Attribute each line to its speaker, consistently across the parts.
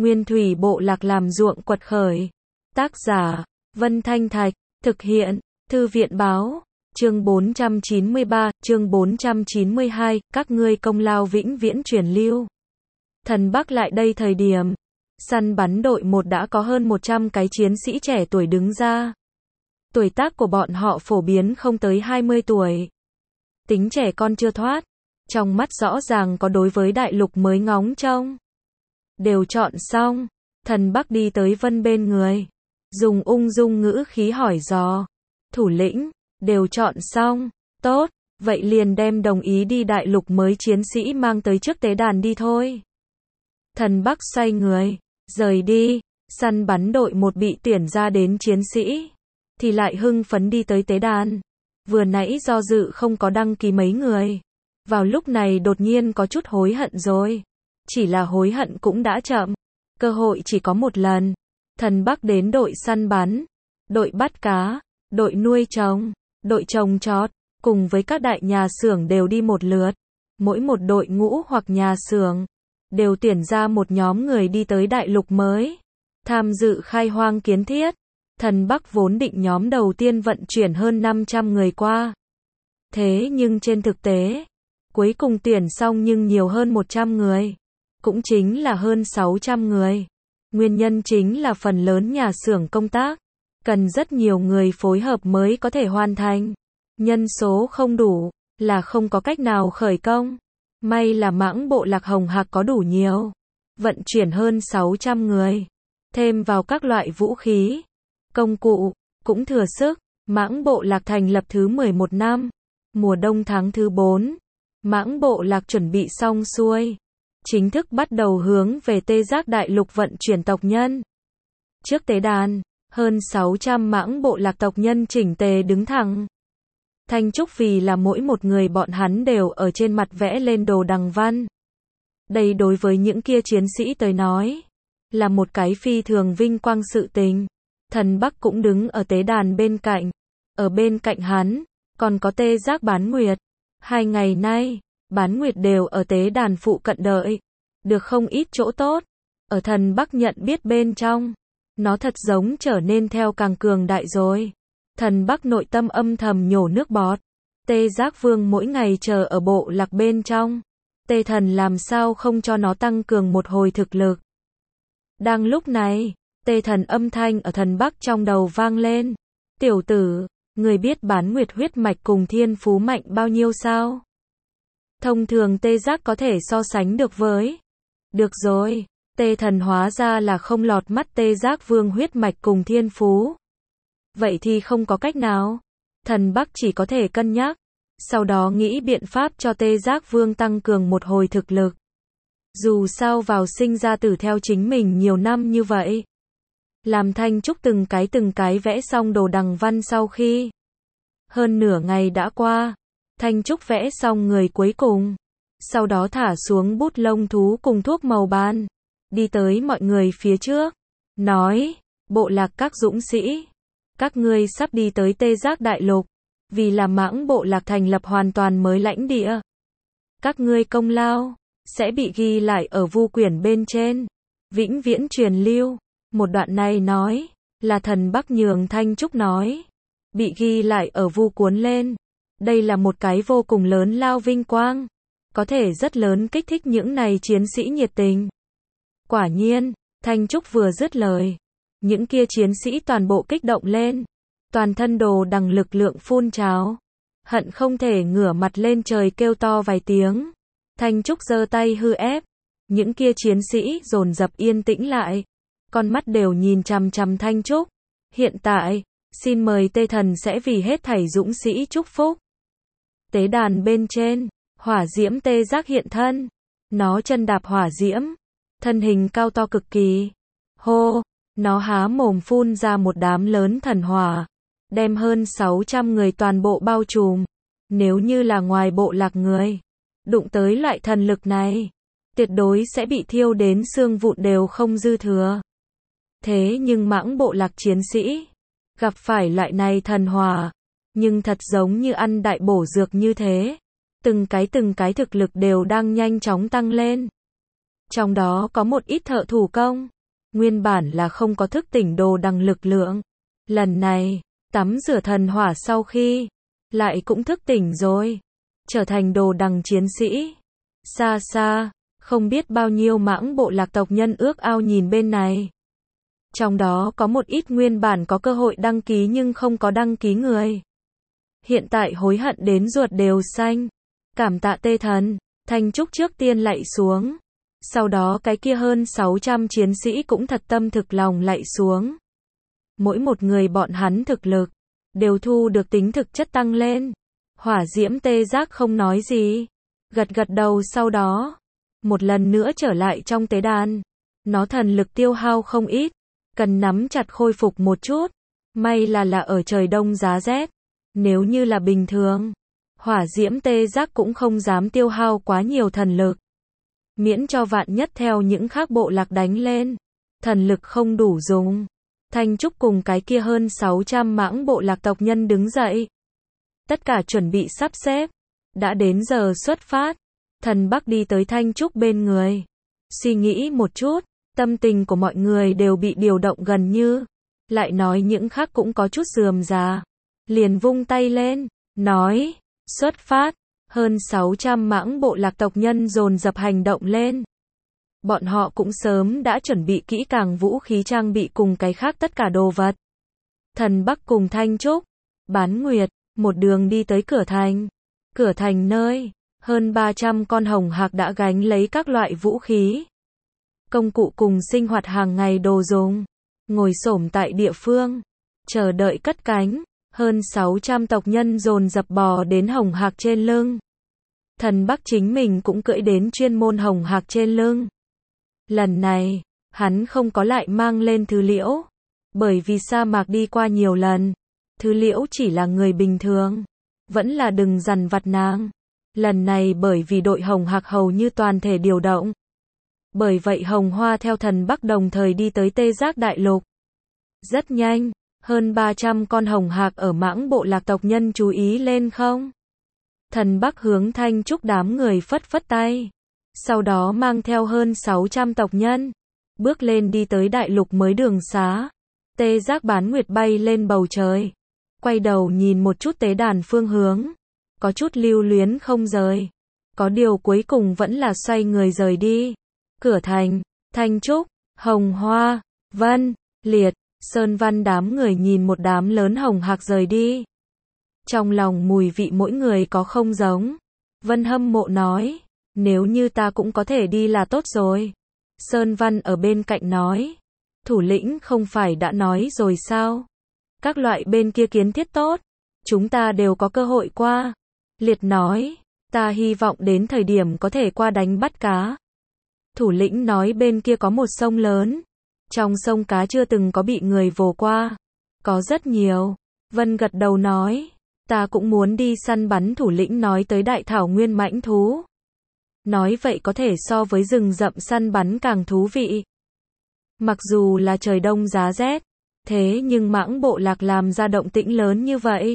Speaker 1: Nguyên thủy bộ lạc làm ruộng quật khởi. Tác giả, Vân Thanh Thạch, thực hiện, Thư viện Báo, chương 493, chương 492, các ngươi công lao vĩnh viễn truyền lưu. Thần Bắc lại đây thời điểm, săn bắn đội 1 đã có hơn 100 cái chiến sĩ trẻ tuổi đứng ra. Tuổi tác của bọn họ phổ biến không tới 20 tuổi. Tính trẻ con chưa thoát, trong mắt rõ ràng có đối với đại lục mới ngóng trông. Đều chọn xong, Thần Bắc đi tới Vân bên người, dùng ung dung ngữ khí hỏi dò. Thủ lĩnh, đều chọn xong, tốt, vậy liền đem đồng ý đi đại lục mới chiến sĩ mang tới trước tế đàn đi thôi. Thần Bắc xoay người, rời đi, săn bắn đội 1 bị tuyển ra đến chiến sĩ, thì lại hưng phấn đi tới tế đàn. Vừa nãy do dự không có đăng ký mấy người, vào lúc này đột nhiên có chút hối hận rồi. Chỉ là hối hận cũng đã chậm, cơ hội chỉ có một lần. Thần Bắc đến đội săn bắn, đội bắt cá, đội nuôi trồng, đội trồng trọt, cùng với các đại nhà xưởng đều đi một lượt. Mỗi một đội ngũ hoặc nhà xưởng đều tuyển ra một nhóm người đi tới đại lục mới, tham dự khai hoang kiến thiết. Thần Bắc vốn định nhóm đầu tiên vận chuyển hơn 500 người qua. Thế nhưng trên thực tế, cuối cùng tuyển xong nhưng nhiều hơn 100 người. Cũng chính là hơn 600 người. Nguyên nhân chính là phần lớn nhà xưởng công tác cần rất nhiều người phối hợp mới có thể hoàn thành. Nhân số không đủ, là không có cách nào khởi công. May là mãng bộ lạc Hồng Hạc có đủ nhiều. Vận chuyển hơn 600 người. Thêm vào các loại vũ khí, công cụ, cũng thừa sức. Mãng bộ lạc thành lập thứ 11 năm. Mùa đông tháng thứ 4. Mãng bộ lạc chuẩn bị xong xuôi. Chính thức bắt đầu hướng về Tê Giác đại lục vận chuyển tộc nhân. Trước tế đàn, hơn 600 mãng bộ lạc tộc nhân chỉnh tề đứng thẳng. Thanh trúc vì là mỗi một người bọn hắn đều ở trên mặt vẽ lên đồ đằng văn. Đây đối với những kia chiến sĩ tới nói, là một cái phi thường vinh quang sự tình. Thần Bắc cũng đứng ở tế đàn bên cạnh. Ở bên cạnh hắn, còn có Tê Giác Bán Nguyệt. 2 ngày nay, Bán Nguyệt đều ở tế đàn phụ cận đợi. Được không ít chỗ tốt. Ở Thần Bắc nhận biết bên trong, nó thật giống trở nên theo càng cường đại rồi. Thần Bắc nội tâm âm thầm nhổ nước bọt. Tê Giác Vương mỗi ngày chờ ở bộ lạc bên trong. Tê Thần làm sao không cho nó tăng cường một hồi thực lực. Đang lúc này, Tê Thần âm thanh ở Thần Bắc trong đầu vang lên. Tiểu tử, người biết Bán Nguyệt huyết mạch cùng thiên phú mạnh bao nhiêu sao? Thông thường Tê Giác có thể so sánh được với. Được rồi, Tê Thần hóa ra là không lọt mắt Tê Giác Vương huyết mạch cùng thiên phú. Vậy thì không có cách nào. Thần Bắc chỉ có thể cân nhắc, sau đó nghĩ biện pháp cho Tê Giác Vương tăng cường một hồi thực lực. Dù sao vào sinh ra tử theo chính mình nhiều năm như vậy. Làm Thanh Trúc từng cái vẽ xong đồ đằng văn sau khi hơn nửa ngày đã qua. Thanh Trúc vẽ xong người cuối cùng, sau đó thả xuống bút lông thú cùng thuốc màu ban, đi tới mọi người phía trước, nói, bộ lạc các dũng sĩ, các ngươi sắp đi tới Tê Giác đại lục, vì là mãng bộ lạc thành lập hoàn toàn mới lãnh địa. Các ngươi công lao, sẽ bị ghi lại ở vu quyển bên trên, vĩnh viễn truyền lưu. Một đoạn này nói, là Thần Bắc nhường Thanh Trúc nói, bị ghi lại ở vu cuốn lên. Đây là một cái vô cùng lớn lao vinh quang, có thể rất lớn kích thích những này chiến sĩ nhiệt tình. Quả nhiên, Thanh Trúc vừa dứt lời, những kia chiến sĩ toàn bộ kích động lên, toàn thân đồ đằng lực lượng phun trào, hận không thể ngửa mặt lên trời kêu to vài tiếng. Thanh Trúc giơ tay hư ép, những kia chiến sĩ dồn dập yên tĩnh lại, con mắt đều nhìn chằm chằm Thanh Trúc. Hiện tại, xin mời Tê Thần sẽ vì hết thảy dũng sĩ chúc phúc. Tế đàn bên trên, hỏa diễm Tê Giác hiện thân. Nó chân đạp hỏa diễm, thân hình cao to cực kỳ. Hô, nó há mồm phun ra một đám lớn thần hỏa, đem hơn 600 người toàn bộ bao trùm. Nếu như là ngoài bộ lạc người, đụng tới loại thần lực này, tuyệt đối sẽ bị thiêu đến xương vụn đều không dư thừa. Thế nhưng mãng bộ lạc chiến sĩ, gặp phải loại này thần hỏa, nhưng thật giống như ăn đại bổ dược như thế. Từng cái thực lực đều đang nhanh chóng tăng lên. Trong đó có một ít thợ thủ công, nguyên bản là không có thức tỉnh đồ đằng lực lượng. Lần này, tắm rửa thần hỏa sau khi, lại cũng thức tỉnh rồi, trở thành đồ đằng chiến sĩ. Xa xa, không biết bao nhiêu mãng bộ lạc tộc nhân ước ao nhìn bên này. Trong đó có một ít nguyên bản có cơ hội đăng ký nhưng không có đăng ký người. Hiện tại hối hận đến ruột đều xanh. Cảm tạ Tê Thần, Thanh Trúc trước tiên lạy xuống. Sau đó cái kia hơn 600 chiến sĩ cũng thật tâm thực lòng lạy xuống. Mỗi một người bọn hắn thực lực, đều thu được tính thực chất tăng lên. Hỏa diễm tê giác không nói gì. Gật gật đầu sau đó. Một lần nữa trở lại trong tế đàn. Nó thần lực tiêu hao không ít. Cần nắm chặt khôi phục một chút. May là ở trời đông giá rét. Nếu như là bình thường, hỏa diễm tê giác cũng không dám tiêu hao quá nhiều thần lực. Miễn cho vạn nhất theo những khác bộ lạc đánh lên. Thần lực không đủ dùng. Thanh Trúc cùng cái kia hơn 600 mãng bộ lạc tộc nhân đứng dậy. Tất cả chuẩn bị sắp xếp. Đã đến giờ xuất phát. Thần Bắc đi tới Thanh Trúc bên người. Suy nghĩ một chút. Tâm tình của mọi người đều bị điều động gần như. Lại nói những khác cũng có chút rườm rà. Liền vung tay lên. Nói. Xuất phát. Hơn 600 mãng bộ lạc tộc nhân dồn dập hành động lên. Bọn họ cũng sớm đã chuẩn bị kỹ càng vũ khí trang bị cùng cái khác tất cả đồ vật. Thần Bắc cùng Thanh Trúc, Bán Nguyệt, một đường đi tới cửa thành. Cửa thành nơi, hơn 300 con hồng hạc đã gánh lấy các loại vũ khí. Công cụ cùng sinh hoạt hàng ngày đồ dùng. Ngồi xổm tại địa phương, chờ đợi cất cánh. Hơn 600 tộc nhân dồn dập bò đến hồng hạc trên lưng. Thần Bắc chính mình cũng cưỡi đến chuyên môn hồng hạc trên lưng. Lần này, hắn không có lại mang lên Thứ Liễu. Bởi vì sa mạc đi qua nhiều lần. Thứ Liễu chỉ là người bình thường. Vẫn là đừng dằn vặt nàng. Lần này bởi vì đội hồng hạc hầu như toàn thể điều động. Bởi vậy Hồng Hoa theo Thần Bắc đồng thời đi tới Tê Giác Đại Lục. Rất nhanh, hơn 300 con hồng hạc ở mãng bộ lạc tộc nhân chú ý lên không? Thần Bắc hướng Thanh Trúc đám người phất phất tay. Sau đó mang theo hơn 600 tộc nhân. Bước lên đi tới đại lục mới đường xá. Tê Giác Bán Nguyệt bay lên bầu trời. Quay đầu nhìn một chút tế đàn phương hướng. Có chút lưu luyến không rời. Có điều cuối cùng vẫn là xoay người rời đi. Cửa thành, Thanh Trúc, Hồng Hoa, Vân, Liệt, Sơn Văn đám người nhìn một đám lớn hồng hạc rời đi. Trong lòng mùi vị mỗi người có không giống. Vân hâm mộ nói, nếu như ta cũng có thể đi là tốt rồi. Sơn Văn ở bên cạnh nói, thủ lĩnh không phải đã nói rồi sao? Các loại bên kia kiến thiết tốt, chúng ta đều có cơ hội qua. Liệt nói, ta hy vọng đến thời điểm có thể qua đánh bắt cá. Thủ lĩnh nói bên kia có một sông lớn. Trong sông cá chưa từng có bị người vồ qua. Có rất nhiều. Vân gật đầu nói, ta cũng muốn đi săn bắn. Thủ lĩnh nói tới đại thảo nguyên mãnh thú. Nói vậy có thể so với rừng rậm săn bắn càng thú vị. Mặc dù là trời đông giá rét, thế nhưng mãng bộ lạc làm ra động tĩnh lớn như vậy.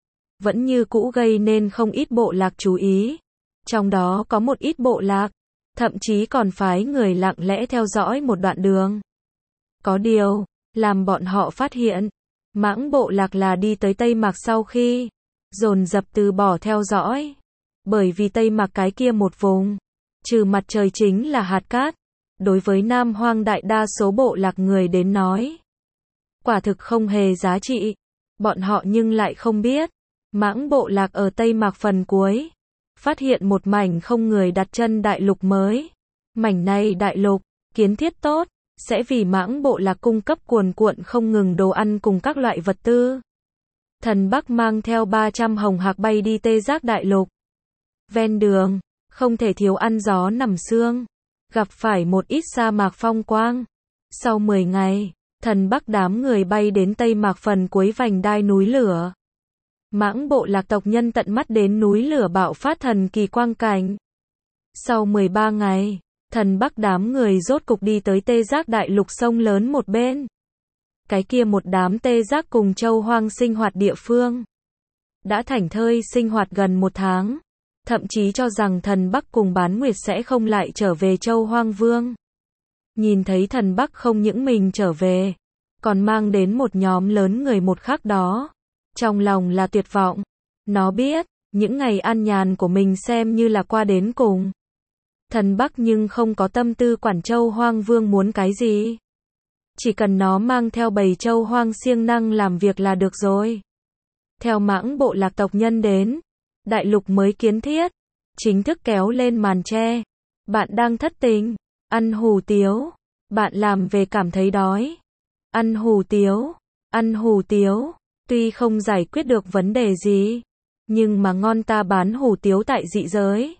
Speaker 1: Vẫn như cũ gây nên không ít bộ lạc chú ý. Trong đó có một ít bộ lạc, thậm chí còn phái người lặng lẽ theo dõi một đoạn đường. Có điều, làm bọn họ phát hiện, mãng bộ lạc là đi tới Tây Mạc sau khi, dồn dập từ bỏ theo dõi. Bởi vì Tây Mạc cái kia một vùng, trừ mặt trời chính là hạt cát. Đối với Nam Hoang đại đa số bộ lạc người đến nói, quả thực không hề giá trị. Bọn họ nhưng lại không biết, mãng bộ lạc ở Tây Mạc phần cuối, phát hiện một mảnh không người đặt chân đại lục mới. Mảnh này đại lục, kiến thiết tốt, sẽ vì mãng bộ lạc cung cấp cuồn cuộn không ngừng đồ ăn cùng các loại vật tư. Thần Bắc mang theo 300 hồng hạc bay đi Tê Giác Đại Lục. Ven đường, không thể thiếu ăn gió nằm sương, gặp phải một ít sa mạc phong quang. Sau 10 ngày, Thần Bắc đám người bay đến Tây Mạc phần cuối vành đai núi lửa. Mãng bộ lạc tộc nhân tận mắt đến núi lửa bạo phát thần kỳ quang cảnh. Sau 13 ngày, Thần Bắc đám người rốt cục đi tới Tê Giác Đại Lục sông lớn một bên. Cái kia một đám tê giác cùng châu hoang sinh hoạt địa phương. Đã thảnh thơi sinh hoạt gần 1 tháng. thậm chí cho rằng thần Bắc cùng Bán Nguyệt sẽ không lại trở về Châu Hoang Vương. Nhìn thấy thần Bắc không những mình trở về, còn mang đến một nhóm lớn người một khắc đó. Trong lòng là tuyệt vọng. Nó biết, những ngày an nhàn của mình xem như là qua đến cùng. Thần Bắc nhưng không có tâm tư quản Châu Hoang Vương muốn cái gì. Chỉ cần nó mang theo bầy Châu Hoang siêng năng làm việc là được rồi. Theo Mãng bộ lạc tộc nhân đến, đại lục mới kiến thiết, chính thức kéo lên màn che. Bạn đang thất tình, ăn hủ tiếu, bạn làm về cảm thấy đói. Ăn hủ tiếu, tuy không giải quyết được vấn đề gì, nhưng mà ngon ta bán hủ tiếu tại dị giới.